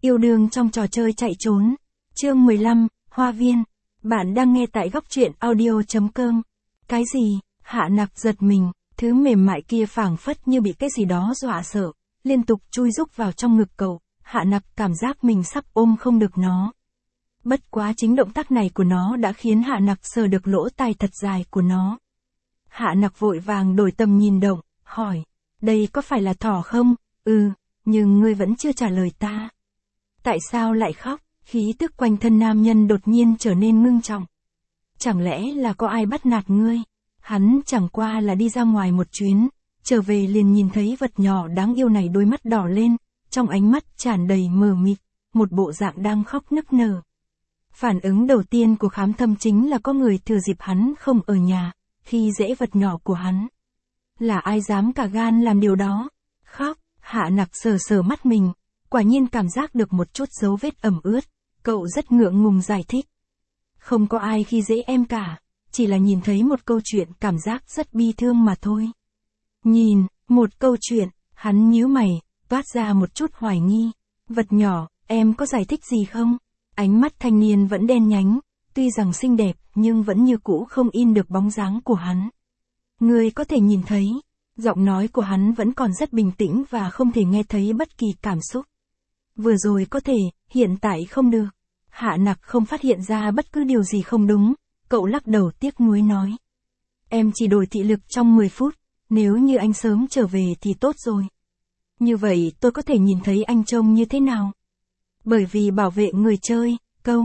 Yêu đương trong trò chơi chạy trốn. Chương 15, Hoa viên. Bạn đang nghe tại góc truyện audio.com. Cái gì? Hạ Nặc giật mình, thứ mềm mại kia phảng phất như bị cái gì đó dọa sợ, liên tục chui rúc vào trong ngực cậu. Hạ Nặc cảm giác mình sắp ôm không được nó. Bất quá chính động tác này của nó đã khiến Hạ Nặc sờ được lỗ tai thật dài của nó. Hạ Nặc vội vàng đổi tầm nhìn động, hỏi, đây có phải là thỏ không? Ừ, nhưng ngươi vẫn chưa trả lời ta. Tại sao lại khóc? Khí tức quanh thân nam nhân đột nhiên trở nên ngưng trọng. Chẳng lẽ là có ai bắt nạt ngươi? Hắn chẳng qua là đi ra ngoài một chuyến, trở về liền nhìn thấy vật nhỏ đáng yêu này đôi mắt đỏ lên, trong ánh mắt tràn đầy mờ mịt, một bộ dạng đang khóc nức nở. Phản ứng đầu tiên của Khám Thâm chính là có người thừa dịp hắn không ở nhà, khi dễ vật nhỏ của hắn. Là ai dám cả gan làm điều đó? Khóc, Hạ Nặc sờ sờ mắt mình, quả nhiên cảm giác được một chút dấu vết ẩm ướt, cậu rất ngượng ngùng giải thích. Không có ai khi dễ em cả, chỉ là nhìn thấy một câu chuyện cảm giác rất bi thương mà thôi. Nhìn, một câu chuyện, hắn nhíu mày, toát ra một chút hoài nghi. Vật nhỏ, em có giải thích gì không? Ánh mắt thanh niên vẫn đen nhánh, tuy rằng xinh đẹp nhưng vẫn như cũ không in được bóng dáng của hắn. Ngươi có thể nhìn thấy, giọng nói của hắn vẫn còn rất bình tĩnh và không thể nghe thấy bất kỳ cảm xúc. Vừa rồi có thể, hiện tại không được. Hạ Nặc không phát hiện ra bất cứ điều gì không đúng, cậu lắc đầu tiếc nuối nói. Em chỉ đổi thị lực trong 10 phút, nếu như anh sớm trở về thì tốt rồi. Như vậy tôi có thể nhìn thấy anh trông như thế nào? Bởi vì bảo vệ người chơi,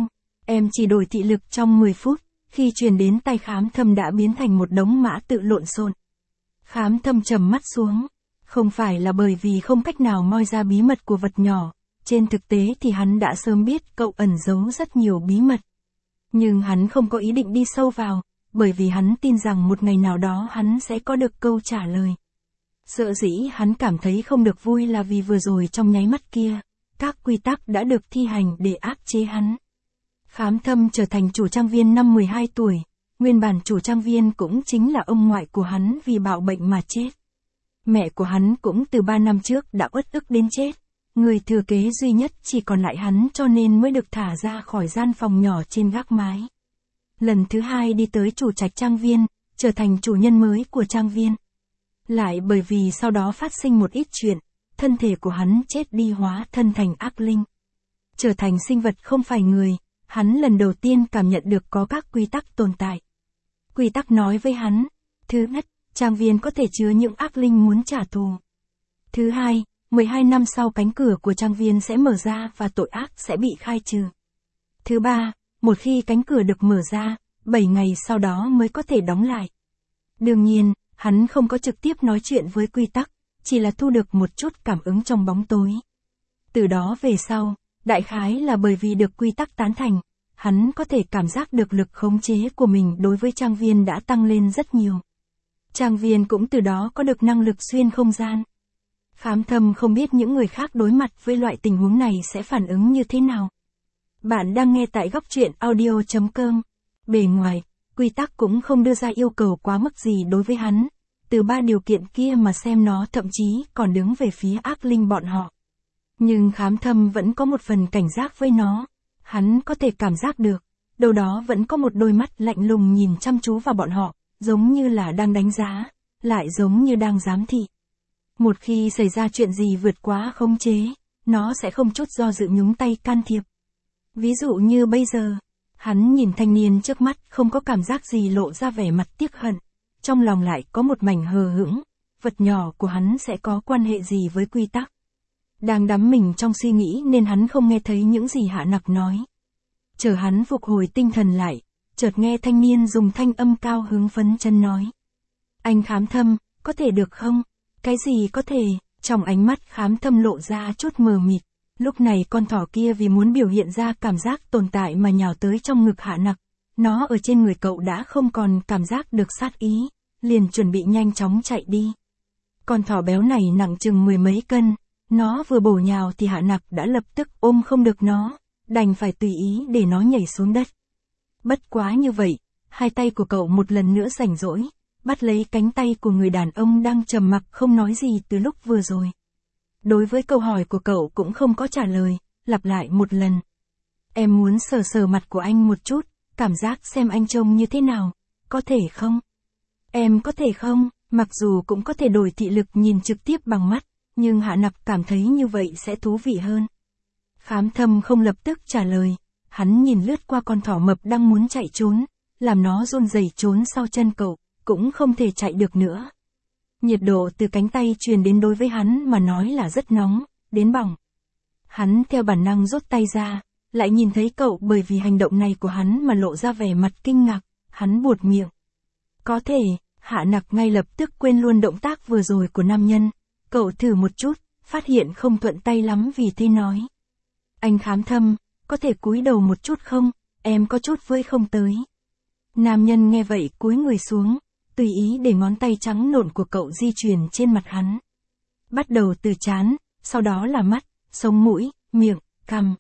em chỉ đổi thị lực trong 10 phút, khi truyền đến tay Khám Thâm đã biến thành một đống mã tự lộn xộn. Khám Thâm trầm mắt xuống, không phải là bởi vì không cách nào moi ra bí mật của vật nhỏ, trên thực tế thì hắn đã sớm biết cậu ẩn giấu rất nhiều bí mật. Nhưng hắn không có ý định đi sâu vào, bởi vì hắn tin rằng một ngày nào đó hắn sẽ có được câu trả lời. Sợ dĩ hắn cảm thấy không được vui là vì vừa rồi trong nháy mắt kia, các quy tắc đã được thi hành để áp chế hắn. Khám Thâm trở thành chủ trang viên năm 12 tuổi, nguyên bản chủ trang viên cũng chính là ông ngoại của hắn vì bạo bệnh mà chết. Mẹ của hắn cũng từ 3 năm trước đã uất ức đến chết, người thừa kế duy nhất chỉ còn lại hắn cho nên mới được thả ra khỏi gian phòng nhỏ trên gác mái. Lần thứ hai đi tới chủ trạch trang viên, trở thành chủ nhân mới của trang viên. Lại bởi vì sau đó phát sinh một ít chuyện, thân thể của hắn chết đi hóa thân thành ác linh. Trở thành sinh vật không phải người, hắn lần đầu tiên cảm nhận được có các quy tắc tồn tại. Quy tắc nói với hắn, thứ nhất, trang viên có thể chứa những ác linh muốn trả thù. Thứ hai, 12 năm sau cánh cửa của trang viên sẽ mở ra và tội ác sẽ bị khai trừ. Thứ ba, một khi cánh cửa được mở ra, 7 ngày sau đó mới có thể đóng lại. Đương nhiên, hắn không có trực tiếp nói chuyện với quy tắc, chỉ là thu được một chút cảm ứng trong bóng tối. Từ đó về sau, đại khái là bởi vì được quy tắc tán thành, hắn có thể cảm giác được lực khống chế của mình đối với trang viên đã tăng lên rất nhiều. Trang viên cũng từ đó có được năng lực xuyên không gian. Khám Thâm không biết những người khác đối mặt với loại tình huống này sẽ phản ứng như thế nào. Bạn đang nghe tại góc truyện audio.com. Bề ngoài, quy tắc cũng không đưa ra yêu cầu quá mức gì đối với hắn. Từ 3 điều kiện kia mà xem nó thậm chí còn đứng về phía ác linh bọn họ. Nhưng Khám Thâm vẫn có một phần cảnh giác với nó. Hắn có thể cảm giác được, đâu đó vẫn có một đôi mắt lạnh lùng nhìn chăm chú vào bọn họ, giống như là đang đánh giá, lại giống như đang giám thị. Một khi xảy ra chuyện gì vượt quá khống chế, nó sẽ không chút do dự nhúng tay can thiệp. Ví dụ như bây giờ, hắn nhìn thanh niên trước mắt không có cảm giác gì lộ ra vẻ mặt tiếc hận, trong lòng lại có một mảnh hờ hững, vật nhỏ của hắn sẽ có quan hệ gì với quy tắc. Đang đắm mình trong suy nghĩ nên hắn không nghe thấy những gì Hạ Nặc nói. Chờ hắn phục hồi tinh thần lại, chợt nghe thanh niên dùng thanh âm cao hứng phấn chân nói. Anh Khám Thâm, có thể được không? Cái gì có thể? Trong ánh mắt Khám Thâm lộ ra chút mờ mịt. Lúc này con thỏ kia vì muốn biểu hiện ra cảm giác tồn tại mà nhào tới trong ngực Hạ Nặc. Nó ở trên người cậu đã không còn cảm giác được sát ý, liền chuẩn bị nhanh chóng chạy đi. Con thỏ béo này nặng chừng 10 mấy cân, nó vừa bổ nhào thì Hạ Nặc đã lập tức ôm không được nó, đành phải tùy ý để nó nhảy xuống đất. Bất quá như vậy, hai tay của cậu một lần nữa rảnh rỗi, bắt lấy cánh tay của người đàn ông đang trầm mặc không nói gì từ lúc vừa rồi. Đối với câu hỏi của cậu cũng không có trả lời, lặp lại một lần. Em muốn sờ sờ mặt của anh một chút, cảm giác xem anh trông như thế nào, có thể không? Em có thể không? Mặc dù cũng có thể đổi thị lực nhìn trực tiếp bằng mắt, nhưng Hạ Nặc cảm thấy như vậy sẽ thú vị hơn. Khám Thâm không lập tức trả lời, hắn nhìn lướt qua con thỏ mập đang muốn chạy trốn, làm nó run rẩy trốn sau chân cậu, cũng không thể chạy được nữa. Nhiệt độ từ cánh tay truyền đến đối với hắn mà nói là rất nóng, đến bỏng. Hắn theo bản năng rút tay ra, lại nhìn thấy cậu bởi vì hành động này của hắn mà lộ ra vẻ mặt kinh ngạc, hắn buột miệng. Có thể, Hạ Nặc ngay lập tức quên luôn động tác vừa rồi của nam nhân, cậu thử một chút, phát hiện không thuận tay lắm vì thế nói. Anh Khám Thâm, có thể cúi đầu một chút không, em có chút với không tới. Nam nhân nghe vậy cúi người xuống, tùy ý để ngón tay trắng nộn của cậu di chuyển trên mặt hắn. Bắt đầu từ trán, sau đó là mắt, sống mũi, miệng, cằm.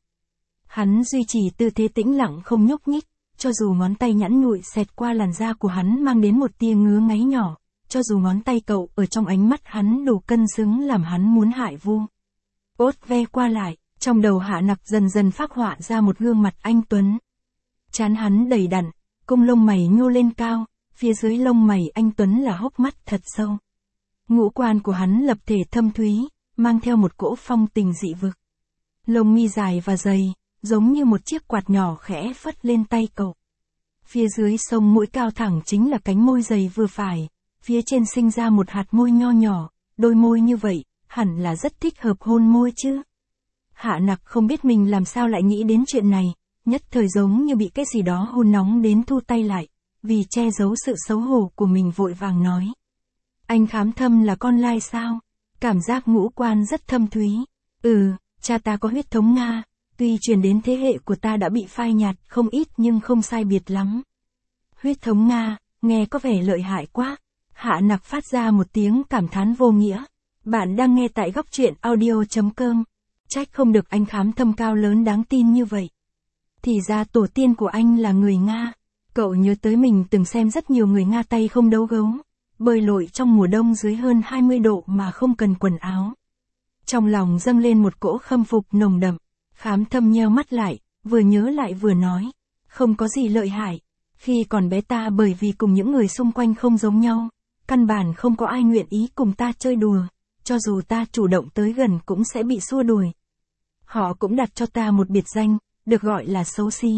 Hắn duy trì tư thế tĩnh lặng không nhúc nhích, cho dù ngón tay nhẵn nhụi xẹt qua làn da của hắn mang đến một tia ngứa ngáy nhỏ, cho dù ngón tay cậu ở trong ánh mắt hắn đủ cân xứng làm hắn muốn hại vu. Ốt ve qua lại, trong đầu Hạ Nặc dần dần phác họa ra một gương mặt anh tuấn. Trán hắn đầy đặn, cung lông mày nhô lên cao, phía dưới lông mày anh tuấn là hốc mắt thật sâu. Ngũ quan của hắn lập thể thâm thúy, mang theo một cỗ phong tình dị vực. Lông mi dài và dày, giống như một chiếc quạt nhỏ khẽ phất lên tay cậu. Phía dưới sống mũi cao thẳng chính là cánh môi dày vừa phải, phía trên sinh ra một hạt môi nho nhỏ, đôi môi như vậy, hẳn là rất thích hợp hôn môi chứ. Hạ Nặc không biết mình làm sao lại nghĩ đến chuyện này, nhất thời giống như bị cái gì đó hôn nóng đến thu tay lại, vì che giấu sự xấu hổ của mình vội vàng nói. Anh Khám Thâm là con lai sao? Cảm giác ngũ quan rất thâm thúy. Cha ta có huyết thống Nga, tuy truyền đến thế hệ của ta đã bị phai nhạt không ít nhưng không sai biệt lắm. Huyết thống Nga, nghe có vẻ lợi hại quá. Hạ Nặc phát ra một tiếng cảm thán vô nghĩa. Bạn đang nghe tại góc truyện audio.com. Trách không được anh Khám Thâm cao lớn đáng tin như vậy. Thì ra tổ tiên của anh là người Nga. Cậu nhớ tới mình từng xem rất nhiều người Nga tay không đấu gấu, bơi lội trong mùa đông dưới hơn 20 độ mà không cần quần áo. Trong lòng dâng lên một cỗ khâm phục nồng đậm. Khám Thâm nheo mắt lại, vừa nhớ lại vừa nói. Không có gì lợi hại. Khi còn bé ta bởi vì cùng những người xung quanh không giống nhau, căn bản không có ai nguyện ý cùng ta chơi đùa. Cho dù ta chủ động tới gần cũng sẽ bị xua đuổi. Họ cũng đặt cho ta một biệt danh, được gọi là xấu xí.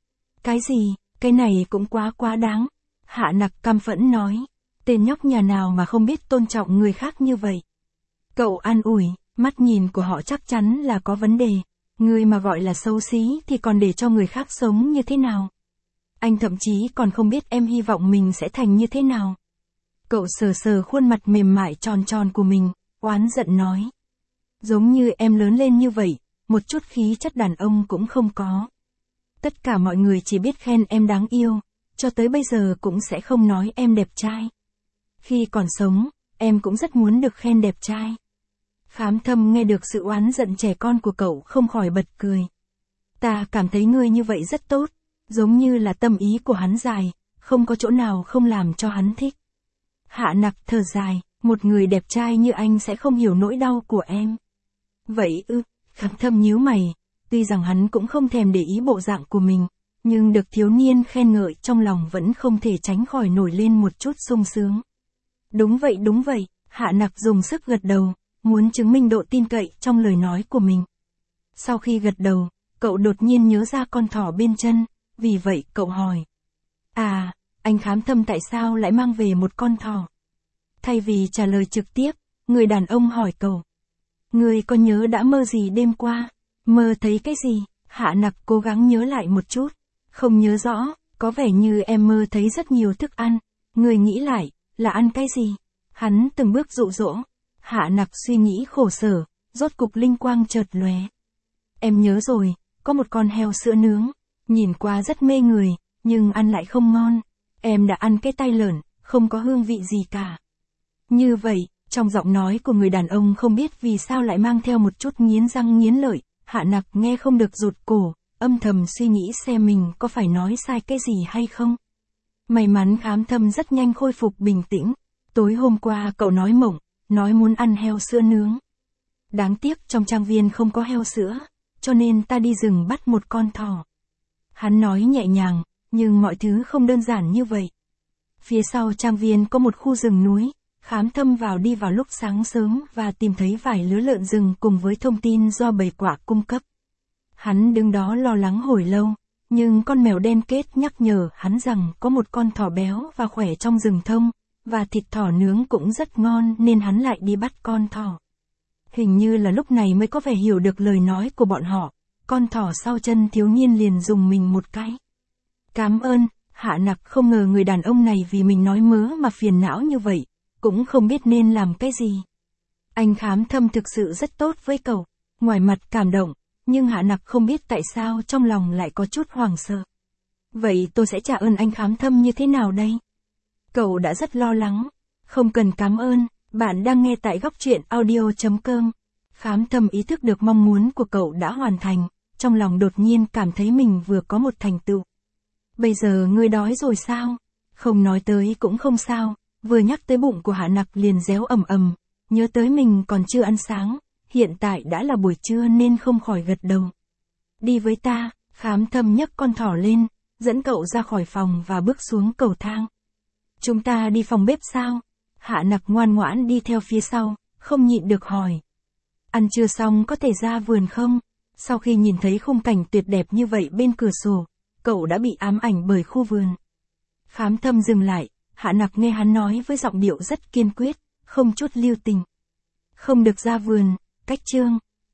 Cái gì, cái này cũng quá đáng. Hạ Nặc căm phẫn nói. Tên nhóc nhà nào mà không biết tôn trọng người khác như vậy. Cậu an ủi, mắt nhìn của họ chắc chắn là có vấn đề. Người mà gọi là xấu xí thì còn để cho người khác sống như thế nào? Anh thậm chí còn không biết em hy vọng mình sẽ thành như thế nào. Cậu sờ sờ khuôn mặt mềm mại tròn tròn của mình, oán giận nói. Giống như em lớn lên như vậy, một chút khí chất đàn ông cũng không có. Tất cả mọi người chỉ biết khen em đáng yêu, cho tới bây giờ cũng sẽ không nói em đẹp trai. Khi còn sống, em cũng rất muốn được khen đẹp trai. Khám Thâm nghe được sự oán giận trẻ con của cậu không khỏi bật cười. Ta cảm thấy ngươi như vậy rất tốt, giống như là tâm ý của hắn dài, không có chỗ nào không làm cho hắn thích. Hạ Nặc thở dài, một người đẹp trai như anh sẽ không hiểu nỗi đau của em. Vậy ư, Khám Thâm nhíu mày, tuy rằng hắn cũng không thèm để ý bộ dạng của mình, nhưng được thiếu niên khen ngợi trong lòng vẫn không thể tránh khỏi nổi lên một chút sung sướng. Đúng vậy, Hạ Nặc dùng sức gật đầu, muốn chứng minh độ tin cậy trong lời nói của mình. Sau khi gật đầu, cậu đột nhiên nhớ ra con thỏ bên chân, vì vậy cậu hỏi. À, anh Khám Thâm tại sao lại mang về một con thỏ? Thay vì trả lời trực tiếp, người đàn ông hỏi cậu. Ngươi có nhớ đã mơ gì đêm qua? Mơ thấy cái gì? Hạ Nặc cố gắng nhớ lại một chút. Không nhớ rõ, có vẻ như em mơ thấy rất nhiều thức ăn. Ngươi nghĩ lại, là ăn cái gì? Hắn từng bước dụ dỗ. Hạ Nặc suy nghĩ khổ sở, rốt cục linh quang chợt lóe. Em nhớ rồi, có một con heo sữa nướng, nhìn qua rất mê người, nhưng ăn lại không ngon. Em đã ăn cái tai lợn, không có hương vị gì cả. Như vậy, trong giọng nói của người đàn ông không biết vì sao lại mang theo một chút nghiến răng nghiến lợi, Hạ Nặc nghe không được rụt cổ, âm thầm suy nghĩ xem mình có phải nói sai cái gì hay không. May mắn Khám Thâm rất nhanh khôi phục bình tĩnh. Tối hôm qua cậu nói mộng, nói muốn ăn heo sữa nướng. Đáng tiếc trong trang viên không có heo sữa, cho nên ta đi rừng bắt một con thỏ. Hắn nói nhẹ nhàng, nhưng mọi thứ không đơn giản như vậy. Phía sau trang viên có một khu rừng núi, Khám Thâm đi vào lúc sáng sớm và tìm thấy vài lứa lợn rừng cùng với thông tin do bầy quạ cung cấp. Hắn đứng đó lo lắng hồi lâu, nhưng con mèo đen kết nhắc nhở hắn rằng có một con thỏ béo và khỏe trong rừng thông, và thịt thỏ nướng cũng rất ngon nên hắn lại đi bắt con thỏ. Hình như là lúc này mới có vẻ hiểu được lời nói của bọn họ, con thỏ sau chân thiếu niên liền dùng mình một cái. Cảm ơn, Hạ Nặc không ngờ người đàn ông này vì mình nói mớ mà phiền não như vậy, cũng không biết nên làm cái gì. Anh Khám Thâm thực sự rất tốt với cậu, ngoài mặt cảm động, nhưng Hạ Nặc không biết tại sao trong lòng lại có chút hoảng sợ. Vậy tôi sẽ trả ơn anh Khám Thâm như thế nào đây? Cậu đã rất lo lắng. Không cần cảm ơn, bạn đang nghe tại góc truyện audio.com. Khám Thâm ý thức được mong muốn của cậu đã hoàn thành, trong lòng đột nhiên cảm thấy mình vừa có một thành tựu. Bây giờ ngươi đói rồi sao? Không nói tới cũng không sao, vừa nhắc tới bụng của Hạ Nặc liền réo ầm ầm, nhớ tới mình còn chưa ăn sáng, hiện tại đã là buổi trưa nên không khỏi gật đầu. Đi với ta, Khám Thâm nhấc con thỏ lên, dẫn cậu ra khỏi phòng và bước xuống cầu thang. Chúng ta đi phòng bếp sao? Hạ Nặc ngoan ngoãn đi theo phía sau, không nhịn được hỏi. Ăn trưa xong có thể ra vườn không? Sau khi nhìn thấy khung cảnh tuyệt đẹp như vậy bên cửa sổ, cậu đã bị ám ảnh bởi khu vườn. Khám Thâm dừng lại, Hạ Nặc nghe hắn nói với giọng điệu rất kiên quyết, không chút lưu tình. Không được ra vườn, cách chương.